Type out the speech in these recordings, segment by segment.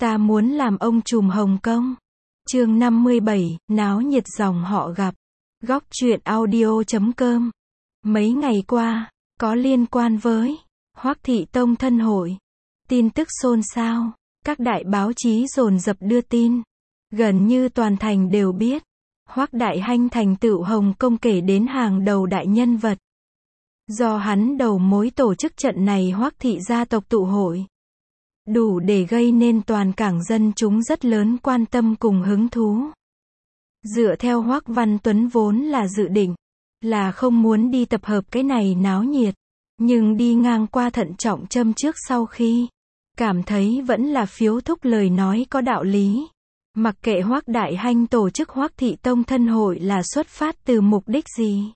Ta muốn làm ông trùm Hồng Kông. Chương 57, náo nhiệt dòng họ gặp. Góc truyện audio.com. Mấy ngày qua, có liên quan với Hoắc Thị Tông thân hội, tin tức xôn xao, các đại báo chí dồn dập đưa tin. Gần như toàn thành đều biết, Hoắc Đại Hanh thành tựu Hồng Kông kể đến hàng đầu đại nhân vật. Do hắn đầu mối tổ chức trận này Hoắc thị gia tộc tụ hội, đủ để gây nên toàn cảng dân chúng rất lớn quan tâm cùng hứng thú. Dựa theo Hoắc Văn Tuấn vốn là dự định, là không muốn đi tập hợp cái này náo nhiệt, nhưng đi ngang qua thận trọng châm trước sau khi, cảm thấy vẫn là phiếu thúc lời nói có đạo lý. Mặc kệ Hoắc Đại Hanh tổ chức Hoắc Thị Tông thân hội là xuất phát từ mục đích gì,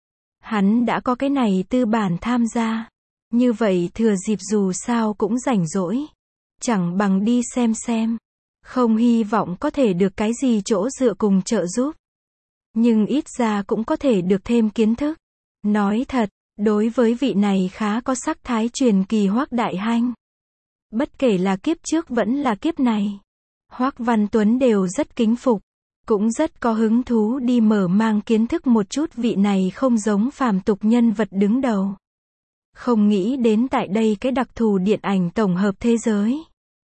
hắn đã có cái này tư bản tham gia. Như vậy thừa dịp dù sao cũng rảnh rỗi, chẳng bằng đi xem. Không hy vọng có thể được cái gì chỗ dựa cùng trợ giúp, nhưng ít ra cũng có thể được thêm kiến thức. Nói thật, đối với vị này khá có sắc thái truyền kỳ Hoắc Đại Hanh, bất kể là kiếp trước vẫn là kiếp này, Hoắc Văn Tuấn đều rất kính phục, cũng rất có hứng thú đi mở mang kiến thức một chút vị này không giống phàm tục nhân vật đứng đầu. Không nghĩ đến tại đây cái đặc thù điện ảnh tổng hợp thế giới,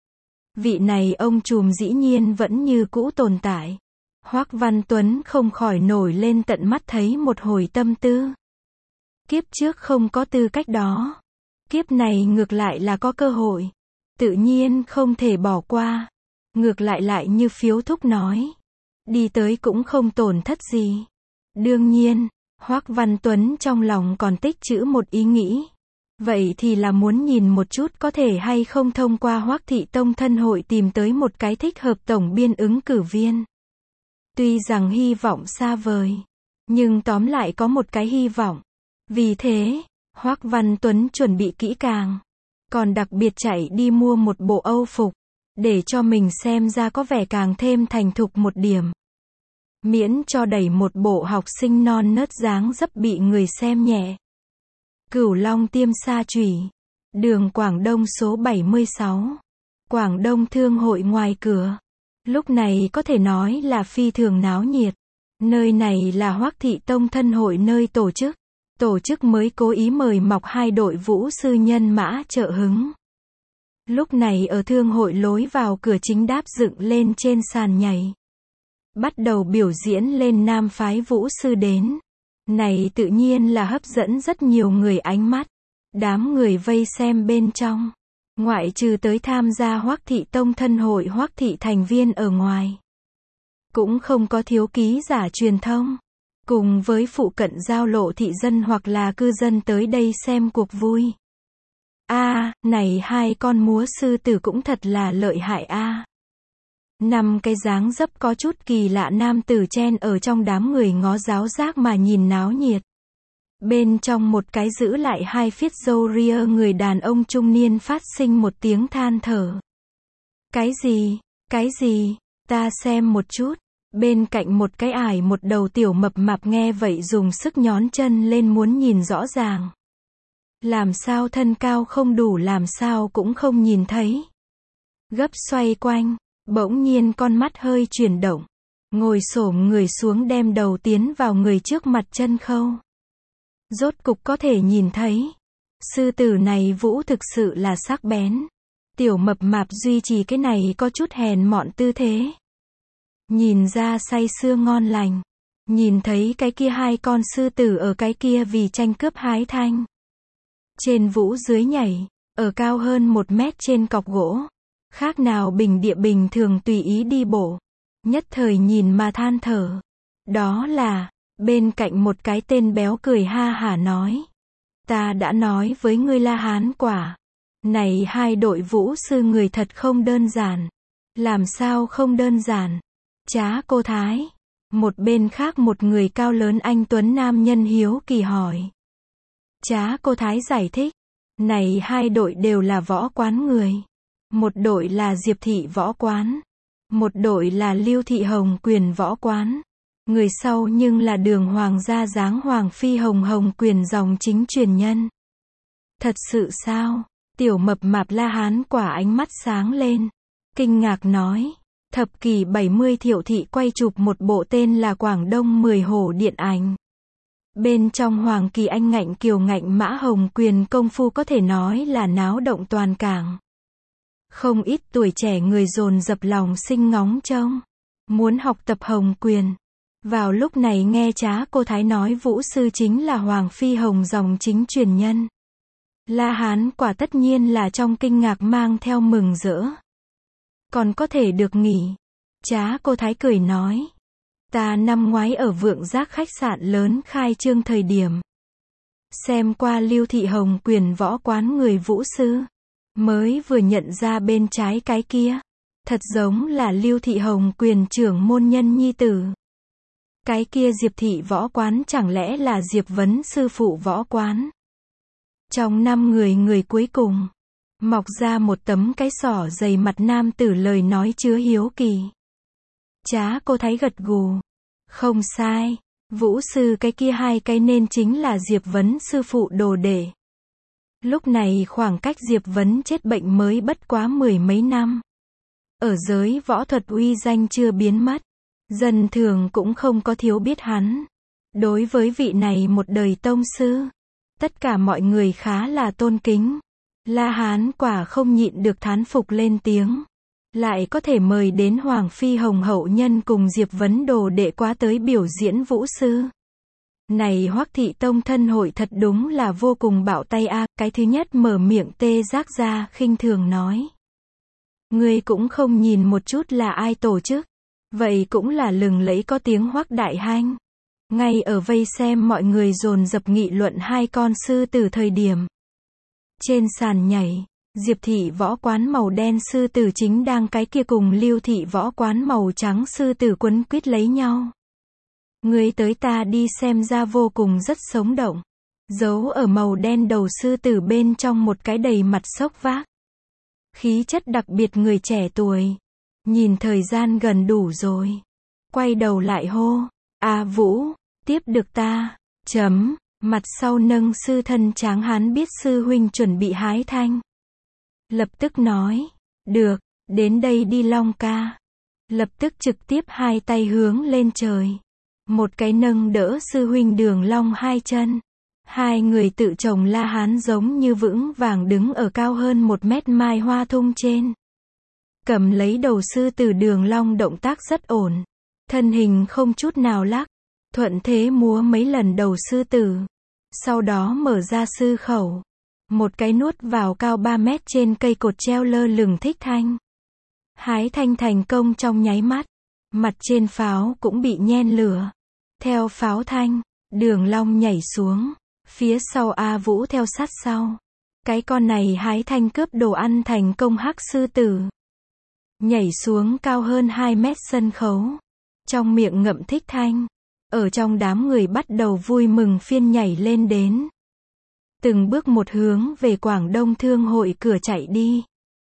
vị này ông trùm dĩ nhiên vẫn như cũ tồn tại. Hoắc Văn Tuấn không khỏi nổi lên tận mắt thấy một hồi tâm tư. Kiếp trước không có tư cách đó, kiếp này ngược lại là có cơ hội, tự nhiên không thể bỏ qua. Ngược lại như phiếu thúc nói, đi tới cũng không tổn thất gì. Đương nhiên, Hoắc Văn Tuấn trong lòng còn tích trữ một ý nghĩ. Vậy thì là muốn nhìn một chút có thể hay không thông qua Hoắc Thị Tông thân hội tìm tới một cái thích hợp tổng biên ứng cử viên. Tuy rằng hy vọng xa vời, nhưng tóm lại có một cái hy vọng. Vì thế, Hoắc Văn Tuấn chuẩn bị kỹ càng, còn đặc biệt chạy đi mua một bộ Âu phục, để cho mình xem ra có vẻ càng thêm thành thục một điểm. Miễn cho đẩy một bộ học sinh non nớt dáng dấp bị người xem nhẹ. Cửu Long Tiêm Sa Chủy, đường Quảng Đông số 76, Quảng Đông Thương hội ngoài cửa. Lúc này có thể nói là phi thường náo nhiệt. Nơi này là Hoắc Thị Tông thân hội nơi tổ chức. Tổ chức mới cố ý mời mọc hai đội vũ sư nhân mã trợ hứng. Lúc này ở thương hội lối vào cửa chính đáp dựng lên trên sàn nhảy, bắt đầu biểu diễn lên nam phái vũ sư đến. Này tự nhiên là hấp dẫn rất nhiều người ánh mắt. Đám người vây xem bên trong, ngoại trừ tới tham gia Hoắc Thị Tông thân hội Hoắc Thị thành viên ở ngoài, cũng không có thiếu ký giả truyền thông, cùng với phụ cận giao lộ thị dân hoặc là cư dân tới đây xem cuộc vui. Này hai con múa sư tử cũng thật là lợi hại năm cái dáng dấp có chút kỳ lạ nam tử chen ở trong đám người ngó giáo giác mà nhìn náo nhiệt. Bên trong một cái giữ lại hai phiết râu ria người đàn ông trung niên phát sinh một tiếng than thở. Cái gì, ta xem một chút. Bên cạnh một cái ải một đầu tiểu mập mạp nghe vậy dùng sức nhón chân lên muốn nhìn rõ ràng. Làm sao thân cao không đủ làm sao cũng không nhìn thấy. Gấp xoay quanh, bỗng nhiên con mắt hơi chuyển động. Ngồi xổm người xuống đem đầu tiến vào người trước mặt chân khâu. Rốt cục có thể nhìn thấy. Sư tử này vũ thực sự là sắc bén. Tiểu mập mạp duy trì cái này có chút hèn mọn tư thế. Nhìn ra say sưa ngon lành. Nhìn thấy cái kia hai con sư tử ở cái kia vì tranh cướp hái thanh. Trên vũ dưới nhảy, ở cao hơn 1 mét trên cọc gỗ. Khác nào bình địa bình thường tùy ý đi bộ. Nhất thời nhìn mà than thở. Đó là, bên cạnh một cái tên béo cười ha hả nói. Ta đã nói với ngươi La Hán quả. Này hai đội vũ sư người thật không đơn giản. Làm sao không đơn giản? Trá cô Thái. Một bên khác một người cao lớn anh tuấn nam nhân hiếu kỳ hỏi. Trá cô Thái giải thích. Này hai đội đều là võ quán người. Một đội là Diệp Thị võ quán. Một đội là Lưu Thị Hồng Quyền võ quán. Người sau nhưng là Đường Hoàng gia dáng Hoàng Phi Hồng Quyền dòng chính truyền nhân. Thật sự sao? Tiểu mập mạp La Hán quả ánh mắt sáng lên. kinh ngạc nói. Thập kỷ 70 Thiệu Thị quay chụp một bộ tên là Quảng Đông 10 Hổ điện ảnh. Bên trong Hoàng Kỳ Anh ngạnh kiều ngạnh Mã Hồng Quyền công phu có thể nói là náo động toàn cảng. Không ít tuổi trẻ người dồn dập lòng sinh ngóng trông, muốn học tập Hồng Quyền. Vào lúc này nghe Trá Cô Thái nói Vũ sư chính là Hoàng Phi Hồng dòng chính truyền nhân. La Hán quả tất nhiên là trong kinh ngạc mang theo mừng rỡ. Còn có thể được nghỉ. Trá Cô Thái cười nói. Ta năm ngoái ở Vượng Giác khách sạn lớn khai trương thời điểm. Xem qua Lưu Thị Hồng Quyền võ quán người Vũ sư. Mới vừa nhận ra bên trái cái kia. Thật giống là Lưu Thị Hồng Quyền trưởng môn nhân nhi tử. Cái kia Diệp Thị võ quán chẳng lẽ là Diệp Vấn sư phụ võ quán. Trong 5 người cuối cùng. Mọc ra một tấm cái sỏ dày mặt nam tử lời nói chứa hiếu kỳ. Trá Cô Thái gật gù. Không sai. Vũ sư cái kia hai cái nên chính là Diệp Vấn sư phụ đồ đệ. Lúc này khoảng cách Diệp Vấn chết bệnh mới bất quá 10 mấy năm. Ở giới võ thuật uy danh chưa biến mất. Dân thường cũng không có thiếu biết hắn. Đối với vị này một đời tông sư. Tất cả mọi người khá là tôn kính. La Hán quả không nhịn được thán phục lên tiếng. Lại có thể mời đến Hoàng Phi Hồng hậu nhân cùng Diệp Vấn đồ đệ quá tới biểu diễn vũ sư. Này Hoắc Thị Tông thân hội thật đúng là vô cùng bạo tay a. Cái thứ nhất mở miệng Tê Giác ra khinh thường nói. Ngươi cũng không nhìn một chút là ai tổ chức. Vậy cũng là lừng lẫy có tiếng Hoắc Đại Hanh. Ngay ở vây xem mọi người dồn dập nghị luận hai con sư tử thời điểm. Trên sàn nhảy, Diệp Thị võ quán màu đen sư tử chính đang cái kia cùng Lưu Thị võ quán màu trắng sư tử quấn quýt lấy nhau. Người tới ta đi xem ra vô cùng rất sống động. Giấu ở màu đen đầu sư tử bên trong một cái đầy mặt sốc vác. Khí chất đặc biệt người trẻ tuổi. Nhìn thời gian gần đủ rồi. Quay đầu lại hô. A Vũ, tiếp được ta. Chấm. Mặt sau nâng sư thân tráng hán biết sư huynh chuẩn bị hái thanh. Lập tức nói. Được, đến đây đi Long ca. Lập tức trực tiếp hai tay hướng lên trời. Một cái nâng đỡ sư huynh Đường Long hai chân. Hai người tự chồng La Hán giống như vững vàng đứng ở cao hơn 1 mét mai hoa thung trên. Cầm lấy đầu sư tử Đường Long động tác rất ổn. Thân hình không chút nào lắc. Thuận thế múa mấy lần đầu sư tử. Sau đó mở ra sư khẩu. Một cái nuốt vào cao 3 mét trên cây cột treo lơ lửng thích thanh. Hái thanh thành công trong nháy mắt. Mặt trên pháo cũng bị nhen lửa. Theo pháo thanh, Đường Long nhảy xuống. Phía sau A Vũ theo sát sau. Cái con này hái thanh cướp đồ ăn thành công hắc sư tử. Nhảy xuống cao hơn 2 mét sân khấu. Trong miệng ngậm thích thanh. Ở trong đám người bắt đầu vui mừng phiên nhảy lên đến. Từng bước một hướng về Quảng Đông Thương hội cửa chạy đi.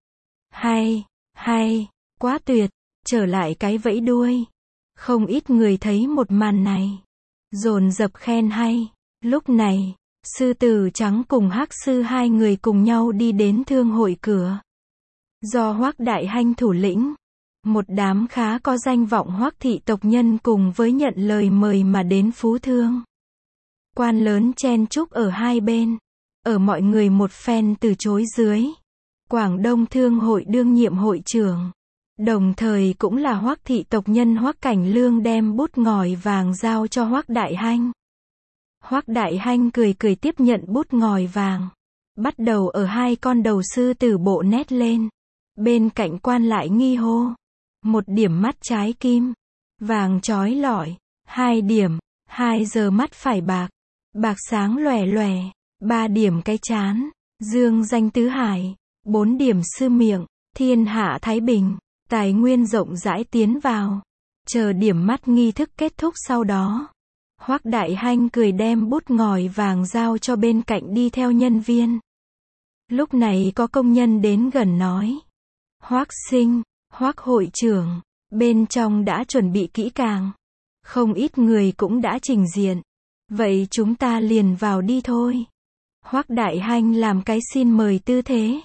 Hay, quá tuyệt, trở lại cái vẫy đuôi. Không ít người thấy một màn này. Dồn dập khen hay. Lúc này, sư tử trắng cùng hắc sư hai người cùng nhau đi đến thương hội cửa. Do Hoắc Đại Hanh thủ lĩnh. Một đám khá có danh vọng Hoắc thị tộc nhân cùng với nhận lời mời mà đến phú thương. Quan lớn chen chúc ở hai bên. Ở mọi người một phen từ chối dưới. Quảng Đông Thương hội đương nhiệm hội trưởng. Đồng thời cũng là Hoắc thị tộc nhân Hoắc Cảnh Lương đem bút ngòi vàng giao cho Hoắc Đại Hanh. Hoắc Đại Hanh cười cười tiếp nhận bút ngòi vàng. Bắt đầu ở hai con đầu sư tử bộ nét lên. Bên cạnh quan lại nghi hô. 1 điểm mắt trái kim. Vàng chói lọi. 2 điểm. 2 giờ mắt phải bạc. Bạc sáng lòe lòe. 3 điểm cái chán. Dương danh tứ hải. 4 điểm sư miệng. Thiên hạ thái bình. Tài nguyên rộng rãi tiến vào. Chờ điểm mắt nghi thức kết thúc sau đó. Hoắc Đại Hanh cười đem bút ngòi vàng giao cho bên cạnh đi theo nhân viên. Lúc này có công nhân đến gần nói. Hoắc sinh, Hoắc hội trưởng, bên trong đã chuẩn bị kỹ càng. Không ít người cũng đã trình diện. Vậy chúng ta liền vào đi thôi. Hoắc Đại Hanh làm cái xin mời tư thế.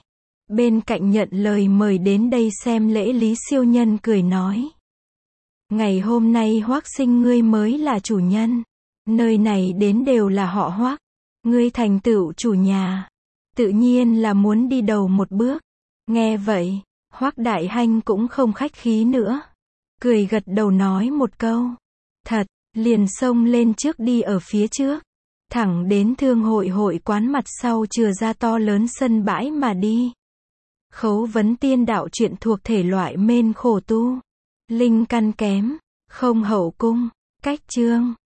Bên cạnh nhận lời mời đến đây xem lễ Lý Siêu Nhân cười nói. Ngày hôm nay Hoắc sinh ngươi mới là chủ nhân. Nơi này đến đều là họ Hoắc. Ngươi thành tựu chủ nhà. Tự nhiên là muốn đi đầu một bước. Nghe vậy, Hoắc Đại Hanh cũng không khách khí nữa. Cười gật đầu nói một câu. Thật, liền xông lên trước đi ở phía trước. Thẳng đến thương hội hội quán mặt sau chừa ra to lớn sân bãi mà đi. Khấu vấn tiên đạo truyện thuộc thể loại mên khổ tu. Linh căn kém, không hậu cung, cách chương.